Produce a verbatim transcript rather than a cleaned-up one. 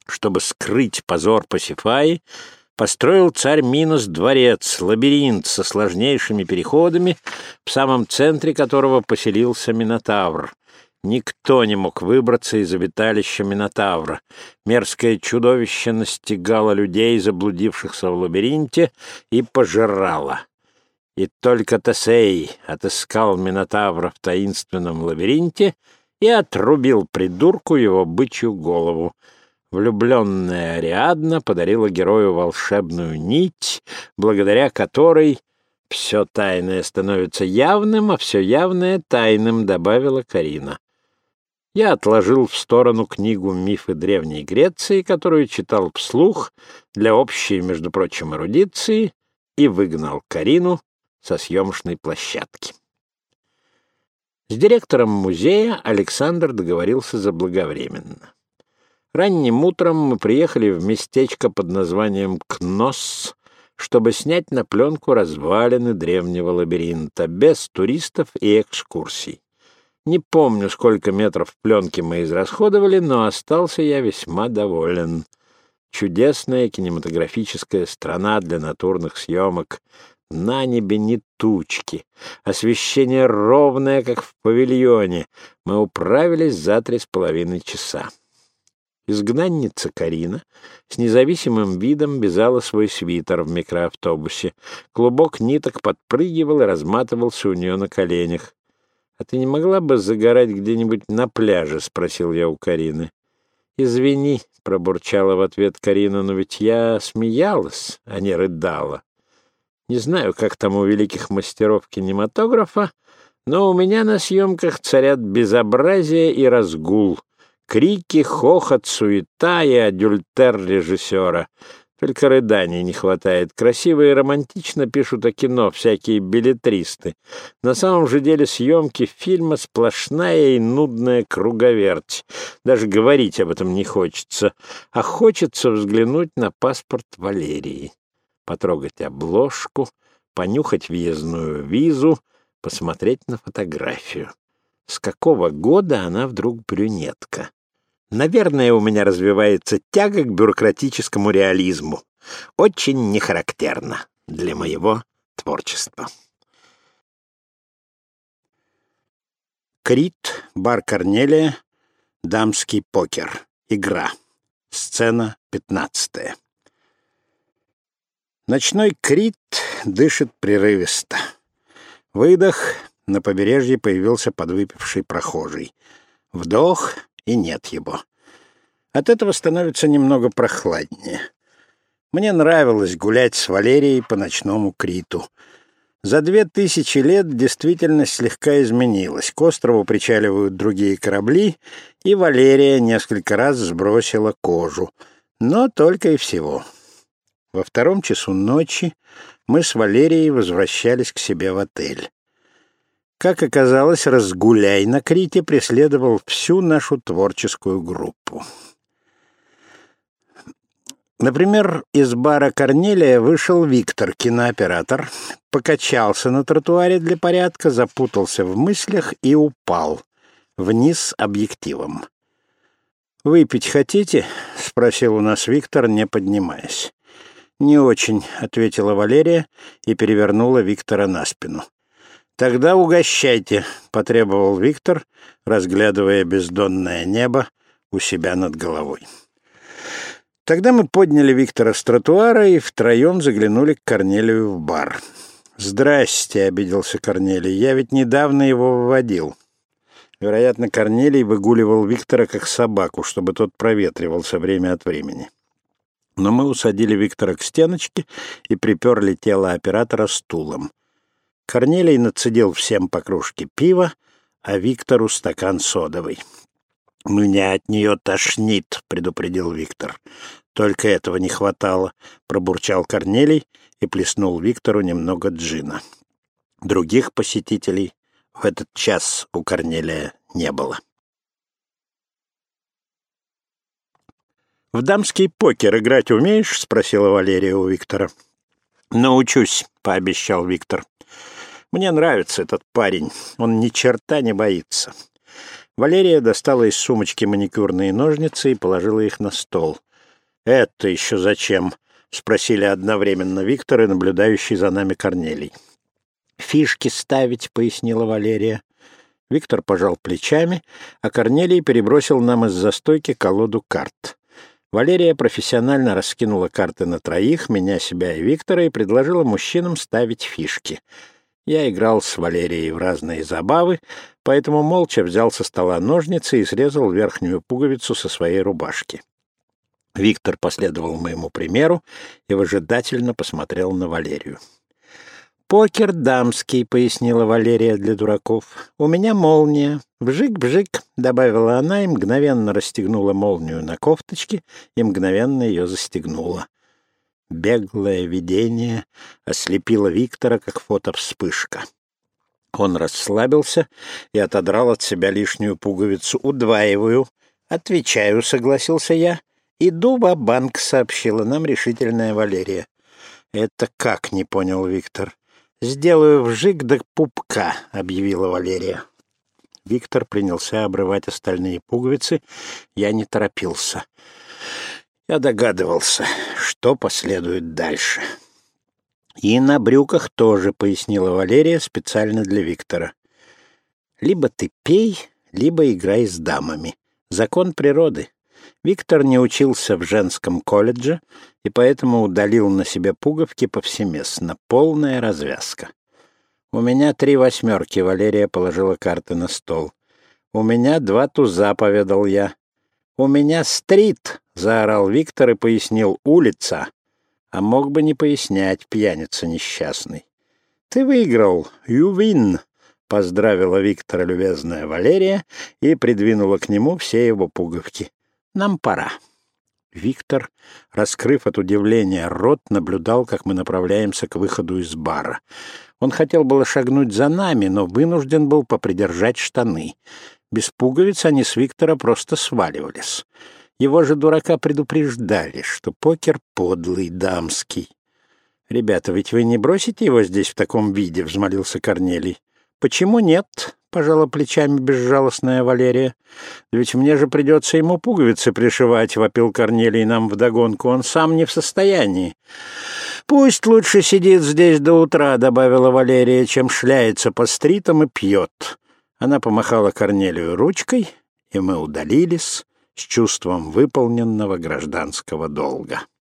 Чтобы скрыть позор Пасифаи, построил царь Минос дворец, лабиринт со сложнейшими переходами, в самом центре которого поселился Минотавр. Никто не мог выбраться из обиталища Минотавра. Мерзкое чудовище настигало людей, заблудившихся в лабиринте, и пожирало. И только Тесей отыскал Минотавра в таинственном лабиринте и отрубил придурку его бычью голову. Влюбленная Ариадна подарила герою волшебную нить, благодаря которой все тайное становится явным, а все явное — тайным, добавила Карина. Я отложил в сторону книгу «Мифы Древней Греции», которую читал вслух для общей, между прочим, эрудиции, и выгнал Карину со съемочной площадки. С директором музея Александр договорился заблаговременно. Ранним утром мы приехали в местечко под названием Кнос, чтобы снять на пленку развалины древнего лабиринта, без туристов и экскурсий. Не помню, сколько метров пленки мы израсходовали, но остался я весьма доволен. Чудесная кинематографическая страна для натурных съемок. На небе ни тучки. Освещение ровное, как в павильоне. Мы управились за три с половиной часа. Изгнанница Карина с независимым видом вязала свой свитер в микроавтобусе. Клубок ниток подпрыгивал и разматывался у нее на коленях. — А ты не могла бы загорать где-нибудь на пляже? — спросил я у Карины. — Извини, — пробурчала в ответ Карина, — но ведь я смеялась, а не рыдала. Не знаю, как там у великих мастеров кинематографа, но у меня на съемках царят безобразие и разгул. Крики, хохот, суета и адюльтер режиссера. Только рыданий не хватает. Красиво и романтично пишут о кино всякие беллетристы. На самом же деле съемки фильма сплошная и нудная круговерть. Даже говорить об этом не хочется. А хочется взглянуть на паспорт Валерии. Потрогать обложку, понюхать въездную визу, посмотреть на фотографию. С какого года она вдруг брюнетка? Наверное, у меня развивается тяга к бюрократическому реализму. Очень нехарактерно для моего творчества. Крит, бар Корнелия, дамский покер. Игра. Сцена пятнадцатая. Ночной Крит дышит прерывисто. Выдох, на побережье появился подвыпивший прохожий. Вдох, и нет его. От этого становится немного прохладнее. Мне нравилось гулять с Валерией по ночному Криту. За две тысячи лет действительность слегка изменилась. К острову причаливают другие корабли, и Валерия несколько раз сбросила кожу. Но только и всего. Во втором часу ночи мы с Валерией возвращались к себе в отель. Как оказалось, разгуляй на Крите преследовал всю нашу творческую группу. Например, из бара Корнелия вышел Виктор, кинооператор, покачался на тротуаре для порядка, запутался в мыслях и упал вниз объективом. «Выпить хотите?» — спросил у нас Виктор, не поднимаясь. «Не очень», — ответила Валерия и перевернула Виктора на спину. «Тогда угощайте», — потребовал Виктор, разглядывая бездонное небо у себя над головой. Тогда мы подняли Виктора с тротуара и втроем заглянули к Корнелию в бар. «Здрасте», — обиделся Корнелий, — «я ведь недавно его выводил». Вероятно, Корнелий выгуливал Виктора как собаку, чтобы тот проветривался время от времени. Но мы усадили Виктора к стеночке и приперли тело оператора стулом. Корнелий нацедил всем по кружке пива, а Виктору стакан содовой. «Меня от нее тошнит», — предупредил Виктор. «Только этого не хватало», — пробурчал Корнелий и плеснул Виктору немного джина. Других посетителей в этот час у Корнелия не было. «В дамский покер играть умеешь?» — спросила Валерия у Виктора. «Научусь», — пообещал Виктор. «Мне нравится этот парень, он ни черта не боится». Валерия достала из сумочки маникюрные ножницы и положила их на стол. «Это еще зачем?» — спросили одновременно Виктор и наблюдающий за нами Корнелий. «Фишки ставить», — пояснила Валерия. Виктор пожал плечами, а Корнелий перебросил нам из-за стойки колоду карт. Валерия профессионально раскинула карты на троих, меня, себя и Виктора, и предложила мужчинам ставить фишки. Я играл с Валерией в разные забавы, поэтому молча взял со стола ножницы и срезал верхнюю пуговицу со своей рубашки. Виктор последовал моему примеру и выжидательно посмотрел на Валерию. «Покер дамский», — пояснила Валерия для дураков. «У меня молния. Вжик-вжик», — добавила она и мгновенно расстегнула молнию на кофточке и мгновенно ее застегнула. Беглое видение ослепило Виктора, как фотовспышка. Он расслабился и отодрал от себя лишнюю пуговицу. «Удваиваю». «Отвечаю», — согласился я. «Иду ва-банк», — сообщила нам решительная Валерия. «Это как?» — не понял Виктор. «Сделаю вжик до пупка», — объявила Валерия. Виктор принялся обрывать остальные пуговицы. Я не торопился. Я догадывался, что последует дальше. «И на брюках тоже», — пояснила Валерия специально для Виктора. «Либо ты пей, либо играй с дамами. Закон природы». Виктор не учился в женском колледже и поэтому удалил на себе пуговки повсеместно. Полная развязка. «У меня три восьмерки», — Валерия положила карты на стол. «У меня два туза», — поведал я. «У меня стрит», — заорал Виктор и пояснил, «улица». А мог бы не пояснять, пьяница несчастный. «Ты выиграл, you win», — поздравила Виктора любезная Валерия и придвинула к нему все его пуговки. «Нам пора». Виктор, раскрыв от удивления рот, наблюдал, как мы направляемся к выходу из бара. Он хотел было шагнуть за нами, но вынужден был попридержать штаны. Без пуговиц они с Виктора просто сваливались. Его же дурака предупреждали, что покер подлый, дамский. «Ребята, ведь вы не бросите его здесь в таком виде?» — взмолился Корнелий. «Почему нет?» — пожала плечами безжалостная Валерия. «Да ведь мне же придется ему пуговицы пришивать», — вопил Корнелий нам вдогонку. «Он сам не в состоянии». «Пусть лучше сидит здесь до утра», — добавила Валерия, «чем шляется по стритам и пьет». Она помахала Корнелию ручкой, и мы удалились с чувством выполненного гражданского долга.